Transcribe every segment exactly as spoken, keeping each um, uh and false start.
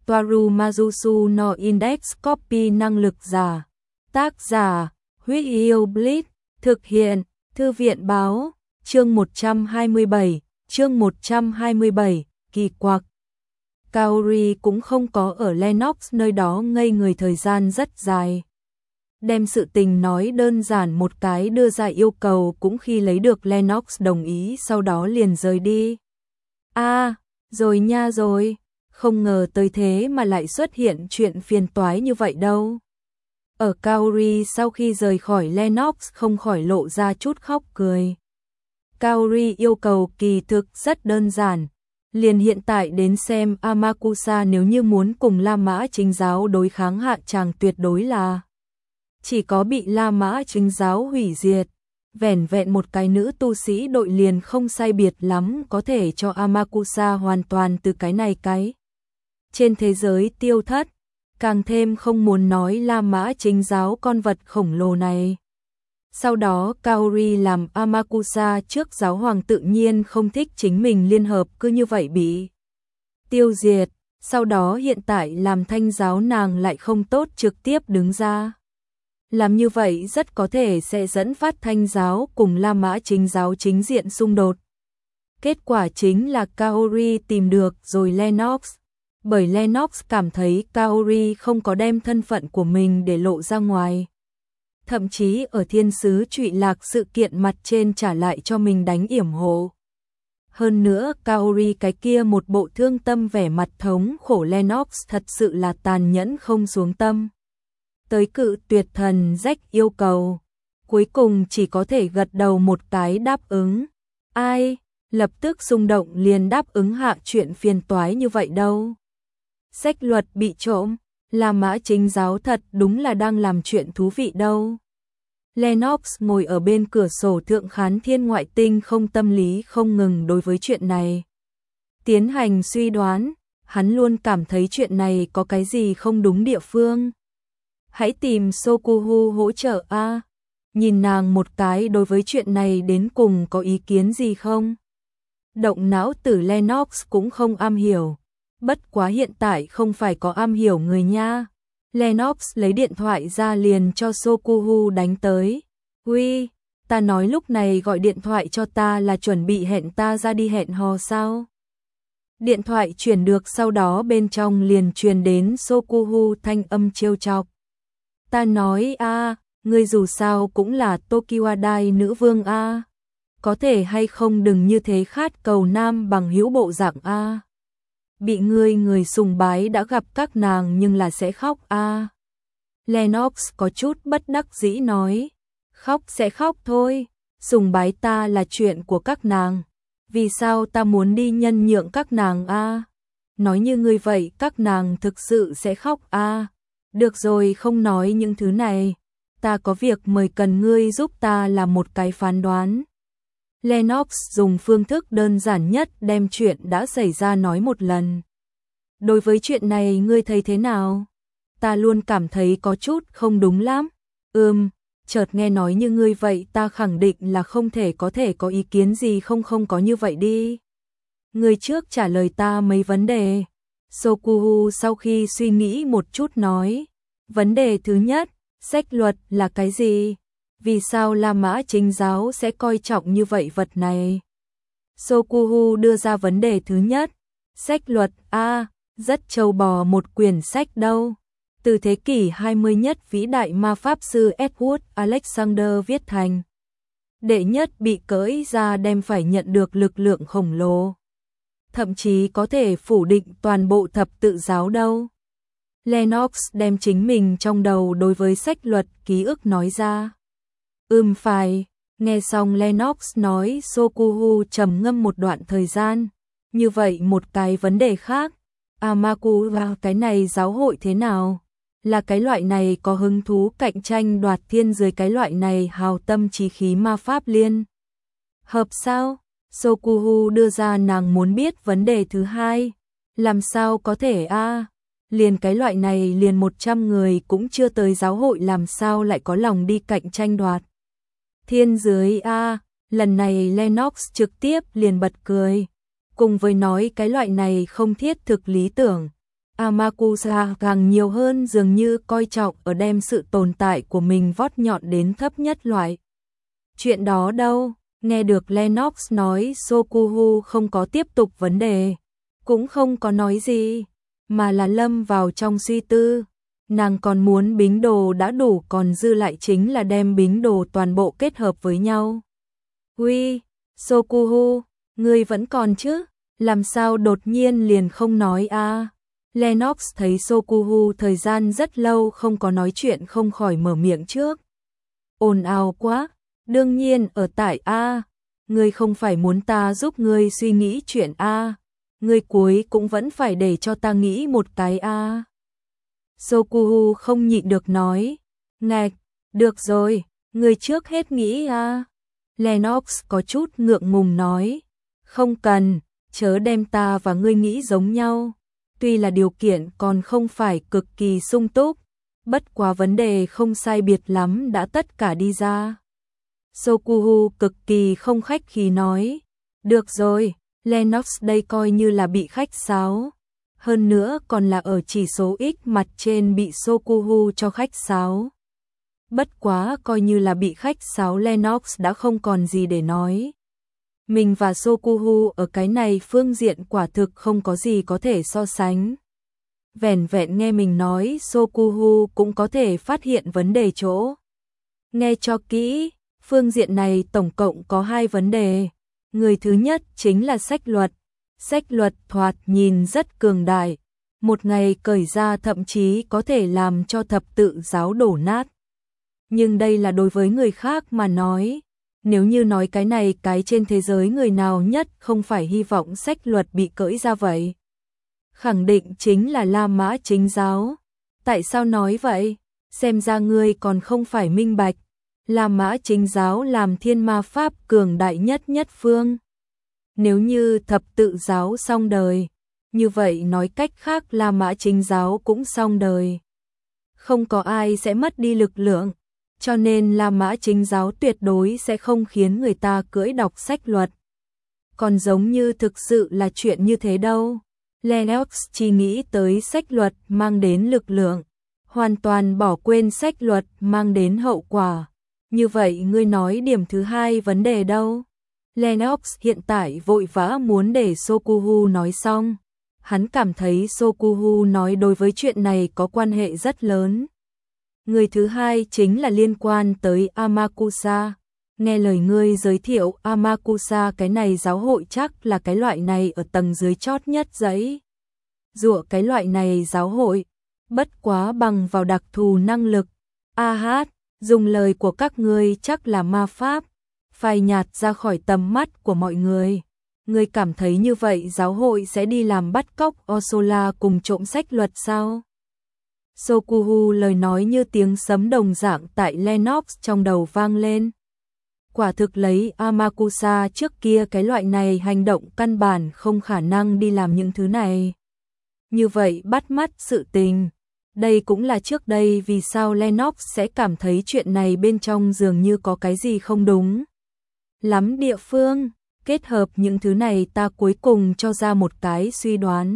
Toaru Majusu no Index Copy năng lực giả. Tác giả, Huyết Yêu Blitz, thực hiện, Thư viện báo, chương một trăm hai mươi bảy, chương một trăm hai mươi bảy, kỳ quặc. Kaori cũng không có ở Lennox nơi đó ngây người thời gian rất dài. Đem sự tình nói đơn giản một cái, đưa ra yêu cầu cũng khi lấy được Lennox đồng ý, sau đó liền rời đi. A, à, rồi nha rồi, không ngờ tới thế mà lại xuất hiện chuyện phiền toái như vậy đâu. Ở Kaori sau khi rời khỏi Lennox không khỏi lộ ra chút khóc cười. Kaori yêu cầu kỳ thực rất đơn giản, liền hiện tại đến xem Amakusa nếu như muốn cùng La Mã Chính giáo đối kháng hạ tràng tuyệt đối là chỉ có bị La Mã Chính giáo hủy diệt, vẻn vẹn một cái nữ tu sĩ đội liền không sai biệt lắm có thể cho Amakusa hoàn toàn từ cái này cái trên thế giới tiêu thất, càng thêm không muốn nói La Mã Chính giáo con vật khổng lồ này. Sau đó Kaori làm Amakusa trước giáo hoàng tự nhiên không thích chính mình liên hợp cứ như vậy bị tiêu diệt, sau đó hiện tại làm thanh giáo nàng lại không tốt trực tiếp đứng ra. Làm như vậy rất có thể sẽ dẫn phát thanh giáo cùng La Mã Chính giáo chính diện xung đột. Kết quả chính là Kaori tìm được rồi Lennox, bởi Lennox cảm thấy Kaori không có đem thân phận của mình để lộ ra ngoài. Thậm chí ở thiên sứ trụy lạc sự kiện mặt trên trả lại cho mình đánh yểm hộ. Hơn nữa Kaori cái kia một bộ thương tâm vẻ mặt thống khổ Lennox thật sự là tàn nhẫn không xuống tâm. Tới cự tuyệt thần rách yêu cầu, cuối cùng chỉ có thể gật đầu một cái đáp ứng. Ai, lập tức xung động liền đáp ứng hạ chuyện phiền toái như vậy đâu. Sách luật bị trộm, La Mã Chính giáo thật đúng là đang làm chuyện thú vị đâu. Lennox ngồi ở bên cửa sổ thượng khán thiên ngoại tinh không tâm lý không ngừng đối với chuyện này tiến hành suy đoán, hắn luôn cảm thấy chuyện này có cái gì không đúng địa phương. Hãy tìm Sokuhu hỗ trợ a. À. Nhìn nàng một cái, đối với chuyện này đến cùng có ý kiến gì không? Động não tử Lennox cũng không am hiểu. Bất quá hiện tại không phải có am hiểu người nha. Lennox lấy điện thoại ra liền cho Sokuhu đánh tới. Uy, ta nói lúc này gọi điện thoại cho ta là chuẩn bị hẹn ta ra đi hẹn hò sao? Điện thoại truyền được, sau đó bên trong liền truyền đến Sokuhu thanh âm trêu chọc. Ta nói a, à, ngươi dù sao cũng là Tokiwadai nữ vương a, à. Có thể hay không đừng như thế khát cầu nam bằng hữu bộ dạng a. À. Bị ngươi người sùng bái đã gặp các nàng nhưng là sẽ khóc a. À. Lennox có chút bất đắc dĩ nói, khóc sẽ khóc thôi, sùng bái ta là chuyện của các nàng, vì sao ta muốn đi nhân nhượng các nàng a? À. Nói như ngươi vậy các nàng thực sự sẽ khóc a. À. Được rồi, không nói những thứ này, ta có việc mời cần ngươi giúp ta làm một cái phán đoán. Lennox dùng phương thức đơn giản nhất đem chuyện đã xảy ra nói một lần. Đối với chuyện này ngươi thấy thế nào? Ta luôn cảm thấy có chút không đúng lắm. Ừm, chợt nghe nói như ngươi vậy ta khẳng định là không thể có thể có ý kiến gì không không có như vậy đi. Ngươi trước trả lời ta mấy vấn đề. Sokuhu sau khi suy nghĩ một chút nói, vấn đề thứ nhất, sách luật là cái gì? Vì sao La Mã Chính giáo sẽ coi trọng như vậy vật này? Sokuhu đưa ra vấn đề thứ nhất, sách luật a, à, rất trâu bò một quyển sách đâu. Từ thế kỷ hai mươi nhất vĩ đại ma pháp sư Edward Alexander viết thành. Đệ nhất bị cưỡi ra đem phải nhận được lực lượng khổng lồ. Thậm chí có thể phủ định toàn bộ thập tự giáo đâu. Lennox đem chính mình trong đầu đối với sách luật ký ức nói ra. Ừm phải, nghe xong Lennox nói Sokuhu trầm ngâm một đoạn thời gian. Như vậy một cái vấn đề khác, Amaku và cái này giáo hội thế nào? Là cái loại này có hứng thú cạnh tranh đoạt thiên dưới cái loại này hào tâm trí khí ma pháp liên hợp sao? Sokuhu đưa ra nàng muốn biết vấn đề thứ hai. Làm sao có thể a? À? Liền cái loại này liền một trăm người cũng chưa tới giáo hội làm sao lại có lòng đi cạnh tranh đoạt thiên dưới a? À? Lần này Lennox trực tiếp liền bật cười. Cùng với nói cái loại này không thiết thực lý tưởng, Amakusa càng nhiều hơn dường như coi trọng ở đem sự tồn tại của mình vót nhọn đến thấp nhất loại. Chuyện đó đâu, nghe được Lennox nói Sokuhu không có tiếp tục vấn đề, cũng không có nói gì, mà là lâm vào trong suy tư. Nàng còn muốn bính đồ đã đủ, còn dư lại chính là đem bính đồ toàn bộ kết hợp với nhau. Uy, Sokuhu, ngươi vẫn còn chứ? Làm sao đột nhiên liền không nói a? À? Lennox thấy Sokuhu thời gian rất lâu không có nói chuyện không khỏi mở miệng trước. Ồn ào quá, đương nhiên ở tại a, à. Ngươi không phải muốn ta giúp ngươi suy nghĩ chuyện a, à. Ngươi cuối cũng vẫn phải để cho ta nghĩ một cái a. À. Sokuhu không nhịn được nói, ngạch, được rồi, ngươi trước hết nghĩ a. À. Lennox có chút ngượng ngùng nói, không cần, chớ đem ta và ngươi nghĩ giống nhau. Tuy là điều kiện còn không phải cực kỳ sung túc, bất quá vấn đề không sai biệt lắm đã tất cả đi ra. Sokuhu cực kỳ không khách khí nói, được rồi, Lennox đây coi như là bị khách sáo. Hơn nữa còn là ở chỉ số X mặt trên bị Sokuhu cho khách sáo. Bất quá coi như là bị khách sáo, Lennox đã không còn gì để nói. Mình và Sokuhu ở cái này phương diện quả thực không có gì có thể so sánh. Vẻn vẹn nghe mình nói Sokuhu cũng có thể phát hiện vấn đề chỗ. Nghe cho kỹ, phương diện này tổng cộng có hai vấn đề. Người thứ nhất chính là sách luật. Sách luật thoạt nhìn rất cường đại, một ngày cởi ra thậm chí có thể làm cho thập tự giáo đổ nát. Nhưng đây là đối với người khác mà nói. Nếu như nói cái này, cái trên thế giới người nào nhất không phải hy vọng sách luật bị cởi ra vậy? Khẳng định chính là La Mã Chính giáo. Tại sao nói vậy? Xem ra ngươi còn không phải minh bạch. La Mã Chính giáo làm thiên ma pháp cường đại nhất nhất phương. Nếu như thập tự giáo xong đời, như vậy nói cách khác La Mã Chính giáo cũng xong đời. Không có ai sẽ mất đi lực lượng, cho nên La Mã Chính giáo tuyệt đối sẽ không khiến người ta cưỡi đọc sách luật. Còn giống như thực sự là chuyện như thế đâu. Lennox chỉ nghĩ tới sách luật mang đến lực lượng, hoàn toàn bỏ quên sách luật mang đến hậu quả. Như vậy ngươi nói điểm thứ hai vấn đề đâu? Lennox hiện tại vội vã muốn để Sokuhu nói xong. Hắn cảm thấy Sokuhu nói đối với chuyện này có quan hệ rất lớn. Người thứ hai chính là liên quan tới Amakusa. Nghe lời ngươi giới thiệu Amakusa, cái này giáo hội chắc là cái loại này ở tầng dưới chót nhất giấy. Dựa cái loại này giáo hội, bất quá bằng vào đặc thù năng lực. A hát, dùng lời của các ngươi chắc là ma pháp, phai nhạt ra khỏi tầm mắt của mọi người. Ngươi cảm thấy như vậy giáo hội sẽ đi làm bắt cóc Osola cùng trộm sách luật sao? Sokuhu lời nói như tiếng sấm đồng dạng tại Lennox trong đầu vang lên. Quả thực lấy Amakusa trước kia cái loại này hành động căn bản không khả năng đi làm những thứ này. Như vậy bắt mắt sự tình. Đây cũng là trước đây vì sao Lennox sẽ cảm thấy chuyện này bên trong dường như có cái gì không đúng lắm địa phương. Kết hợp những thứ này ta cuối cùng cho ra một cái suy đoán.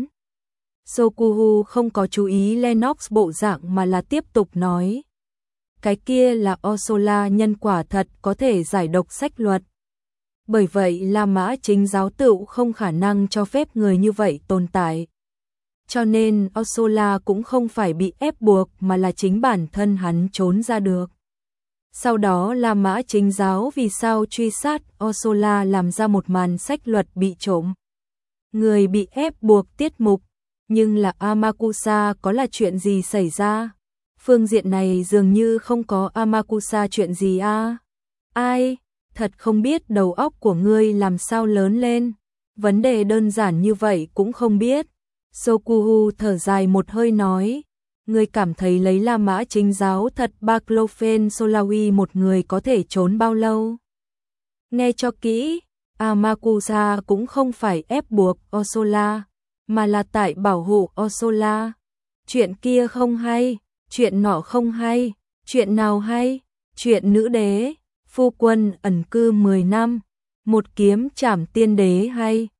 Sokuhu không có chú ý Lennox bộ dạng mà là tiếp tục nói. Cái kia là Osola nhân quả thật có thể giải độc sách luật. Bởi vậy La Mã Chính giáo tựu không khả năng cho phép người như vậy tồn tại. Cho nên Osola cũng không phải bị ép buộc mà là chính bản thân hắn trốn ra được. Sau đó La Mã Chính giáo vì sao truy sát Osola làm ra một màn sách luật bị trộm. Người bị ép buộc tiết mục, nhưng là Amakusa có là chuyện gì xảy ra? Phương diện này dường như không có Amakusa chuyện gì a. À? Ai? Thật không biết đầu óc của ngươi làm sao lớn lên. Vấn đề đơn giản như vậy cũng không biết. Sokuhu thở dài một hơi nói. Ngươi cảm thấy lấy La Mã Chính giáo thật Baclofen Solawi một người có thể trốn bao lâu? Nghe cho kỹ, Amakusa cũng không phải ép buộc Osola, mà là tại bảo hộ Osola. Chuyện kia không hay, chuyện nọ không hay, chuyện nào hay? Chuyện nữ đế, phu quân ẩn cư mười năm, một kiếm trảm tiên đế hay?